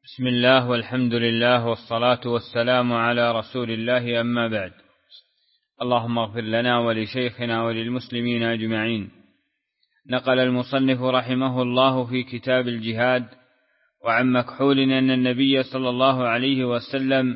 بسم الله والحمد لله والصلاة والسلام على رسول الله، أما بعد. اللهم اغفر لنا ولشيخنا وللمسلمين أجمعين. نقل المصنف رحمه الله في كتاب الجهاد وعن مكحول أن النبي صلى الله عليه وسلم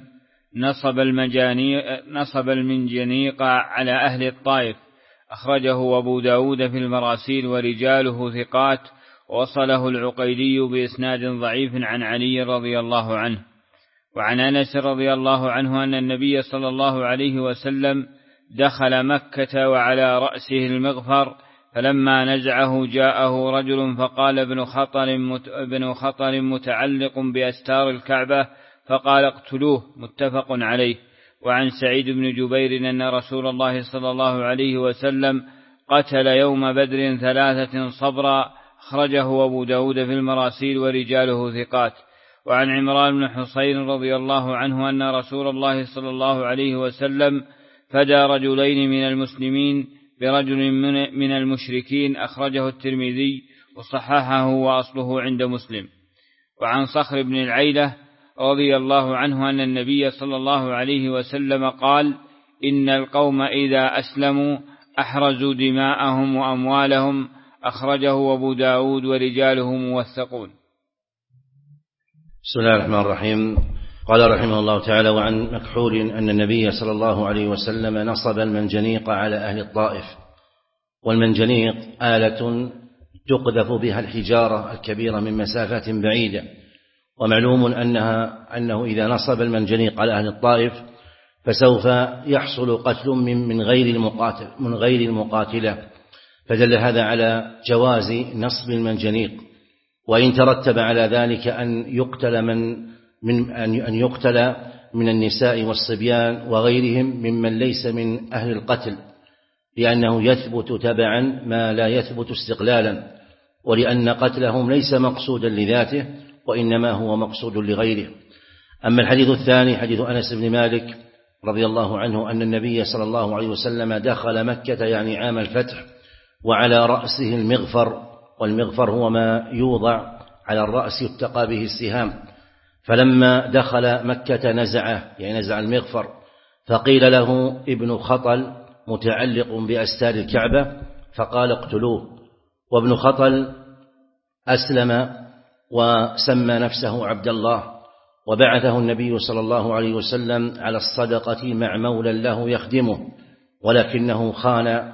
نصب المنجنيق على أهل الطائف، أخرجه أبو داود في المراسيل ورجاله ثقات، وصله العقيلي بإسناد ضعيف عن علي رضي الله عنه. وعن أنس رضي الله عنه أن النبي صلى الله عليه وسلم دخل مكة وعلى رأسه المغفر، فلما نزعه جاءه رجل فقال ابن خطر متعلق بأستار الكعبة، فقال اقتلوه، متفق عليه. وعن سعيد بن جبير أن رسول الله صلى الله عليه وسلم قتل يوم بدر 3 صبرا، أخرجه أبو داود في المراسيل ورجاله ثقات. وعن عمران بن حصين رضي الله عنه أن رسول الله صلى الله عليه وسلم فدى رجلين من المسلمين برجل من المشركين، أخرجه الترمذي وصححه وأصله عند مسلم. وعن صخر بن العيلة رضي الله عنه أن النبي صلى الله عليه وسلم قال: إن القوم إذا أسلموا أحرزوا دماءهم وأموالهم، أخرجه أبو داود ورجاله موثقون. بسم الله الرحمن الرحيم. قال رحمه الله تعالى: وعن مكحول أن النبي صلى الله عليه وسلم نصب المنجنيق على أهل الطائف. والمنجنيق آلة تقذف بها الحجارة الكبيرة من مسافات بعيدة، ومعلوم أنه إذا نصب المنجنيق على أهل الطائف فسوف يحصل قتل من غير المقاتلة، فدل هذا على جواز نصب المنجنيق. وإن ترتب على ذلك أن يقتل من النساء والصبيان وغيرهم ممن ليس من أهل القتل، لأنه يثبت تبعا ما لا يثبت استقلالا، ولأن قتلهم ليس مقصودا لذاته وإنما هو مقصود لغيره. أما الحديث الثاني حديث أنس بن مالك رضي الله عنه أن النبي صلى الله عليه وسلم دخل مكة يعني عام الفتح وعلى رأسه المغفر، والمغفر هو ما يوضع على الرأس يتقى به السهام، فلما دخل مكة نزع المغفر، فقيل له ابن خطل متعلق بأستار الكعبة، فقال اقتلوه. وابن خطل أسلم وسمى نفسه عبد الله، وبعثه النبي صلى الله عليه وسلم على الصدقة مع مولى له يخدمه، ولكنه خان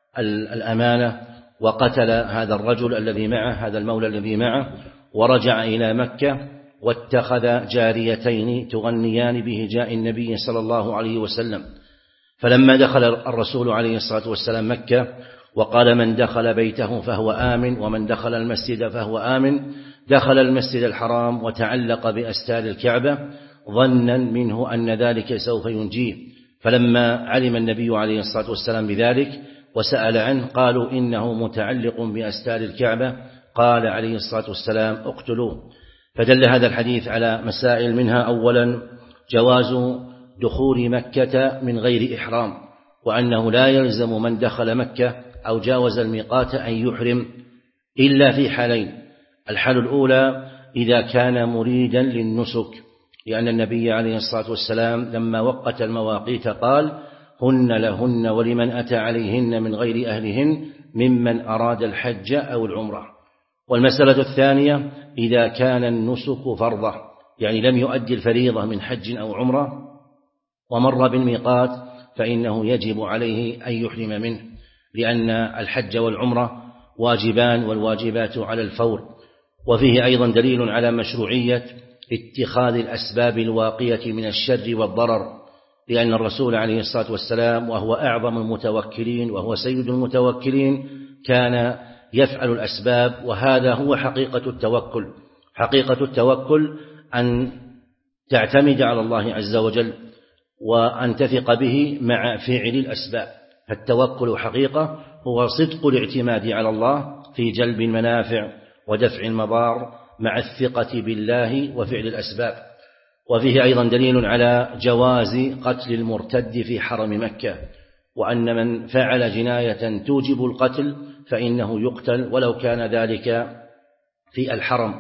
الأمانة وقتل هذا الرجل الذي معه، هذا المولى الذي معه، ورجع إلى مكة واتخذ جاريتين تغنيان بهجاء النبي صلى الله عليه وسلم. فلما دخل الرسول عليه الصلاة والسلام مكة وقال: من دخل بيته فهو آمن، ومن دخل المسجد فهو آمن، دخل المسجد الحرام وتعلق بأستار الكعبة ظنا منه أن ذلك سوف ينجيه. فلما علم النبي عليه الصلاة والسلام بذلك وسأل عنه قالوا: إنه متعلق بأستار الكعبة. قال عليه الصلاة والسلام: اقتلوه. فدل هذا الحديث على مسائل، منها أولا جواز دخول مكة من غير إحرام، وأنه لا يلزم من دخل مكة أو جاوز الميقات أن يحرم إلا في حالين: الحال الأولى إذا كان مريدا للنسك، لأن النبي عليه الصلاة والسلام لما وقت المواقيت قال: هن لهن ولمن أتى عليهن من غير أهلهن ممن أراد الحج أو العمرة. والمسألة الثانية إذا كان النسك فرضة، يعني لم يؤدي الفريضة من حج أو عمرة ومر بالميقات، فإنه يجب عليه أن يحرم منه، لأن الحج والعمرة واجبان، والواجبات على الفور. وفيه أيضا دليل على مشروعية اتخاذ الأسباب الواقية من الشر والضرر، لأن الرسول عليه الصلاة والسلام وهو أعظم المتوكلين وهو سيد المتوكلين كان يفعل الأسباب، وهذا هو حقيقة التوكل. حقيقة التوكل أن تعتمد على الله عز وجل وأن تثق به مع فعل الأسباب. فالتوكل حقيقة هو صدق الاعتماد على الله في جلب المنافع ودفع المضار مع الثقة بالله وفعل الأسباب. وفيه أيضا دليل على جواز قتل المرتد في حرم مكة، وأن من فعل جناية توجب القتل فإنه يقتل ولو كان ذلك في الحرم،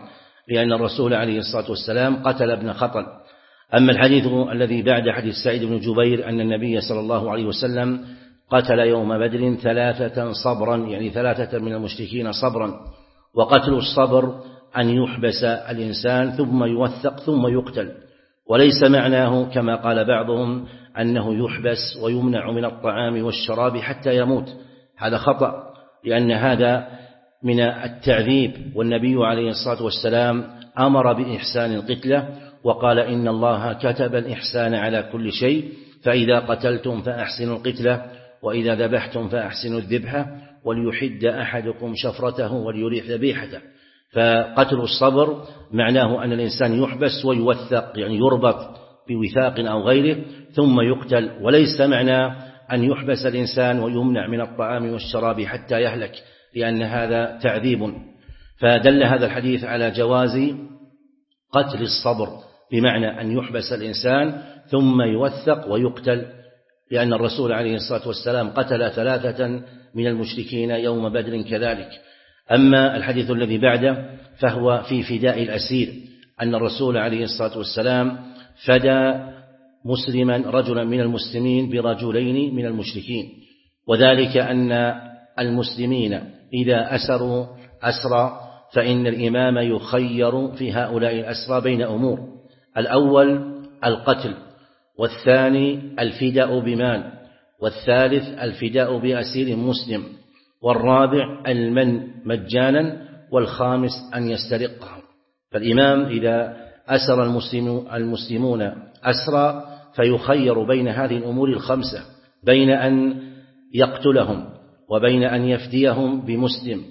لأن الرسول عليه الصلاة والسلام قتل ابن خطل. أما الحديث الذي بعد حديث سعيد بن جبير أن النبي صلى الله عليه وسلم قتل يوم بدر 3 صبرا، يعني 3 من المشركين صبرا. وقتل الصبر أن يحبس الإنسان ثم يوثق ثم يقتل، وليس معناه كما قال بعضهم أنه يحبس ويمنع من الطعام والشراب حتى يموت، هذا خطأ، لأن هذا من التعذيب. والنبي عليه الصلاة والسلام أمر بإحسان القتلة وقال إن الله كتب الإحسان على كل شيء، فإذا قتلتم فأحسنوا القتلة وإذا ذبحتم فأحسنوا الذبحة وليحد أحدكم شفرته وليريح ذبيحته. فقتل الصبر معناه أن الإنسان يحبس ويوثق، يعني يربط بوثاق أو غيره ثم يقتل، وليس معنى أن يحبس الإنسان ويمنع من الطعام والشراب حتى يهلك، لأن هذا تعذيب. فدل هذا الحديث على جواز قتل الصبر، بمعنى أن يحبس الإنسان ثم يوثق ويقتل، لأن الرسول عليه الصلاة والسلام قتل 3 من المشركين يوم بدر كذلك. أما الحديث الذي بعده فهو في فداء الأسير، أن الرسول عليه الصلاة والسلام فدى مسلما رجلا من المسلمين برجلين من المشركين، وذلك أن المسلمين إذا أسروا أسرى فإن الإمام يخير في هؤلاء الأسرى بين أمور: الأول القتل، والثاني الفداء بمال، والثالث الفداء بأسير مسلم، والرابع المن مجانا، والخامس أن يسترقهم. فالإمام إذا أسر المسلمون أسرى فيخير بين هذه الأمور 5، بين أن يقتلهم، وبين أن يفديهم بمسلم،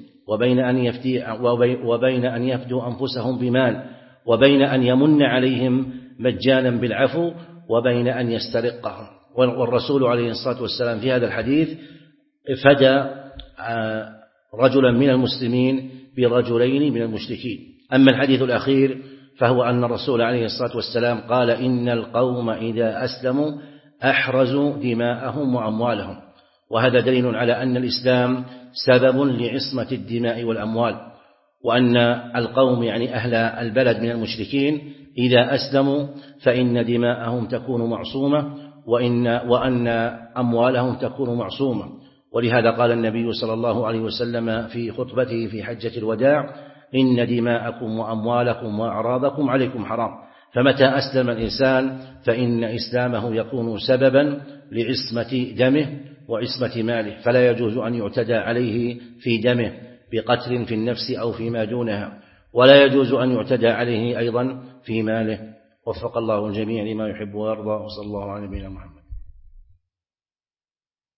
وبين أن يفدوا أنفسهم بمال، وبين أن يمن عليهم مجانا بالعفو، وبين أن يسترقهم. والرسول عليه الصلاة والسلام في هذا الحديث فدى رجلا من المسلمين برجلين من المشركين. أما الحديث الأخير فهو أن الرسول عليه الصلاة والسلام قال إن القوم إذا أسلموا أحرزوا دماءهم وأموالهم، وهذا دليل على أن الإسلام سبب لعصمة الدماء والأموال، وأن القوم يعني أهل البلد من المشركين إذا أسلموا فإن دماءهم تكون معصومة، وأن أموالهم تكون معصومة. ولهذا قال النبي صلى الله عليه وسلم في خطبته في حجة الوداع إن دماءكم وأموالكم وأعراضكم عليكم حرام. فمتى أسلم الإنسان فإن إسلامه يكون سببا لعصمة دمه وعصمة ماله، فلا يجوز أن يعتدى عليه في دمه بقتل في النفس أو فيما دونها، ولا يجوز أن يعتدى عليه أيضا في ماله. وفق الله الجميع لما يحب ويرضى، وصلى الله على نبينا محمد.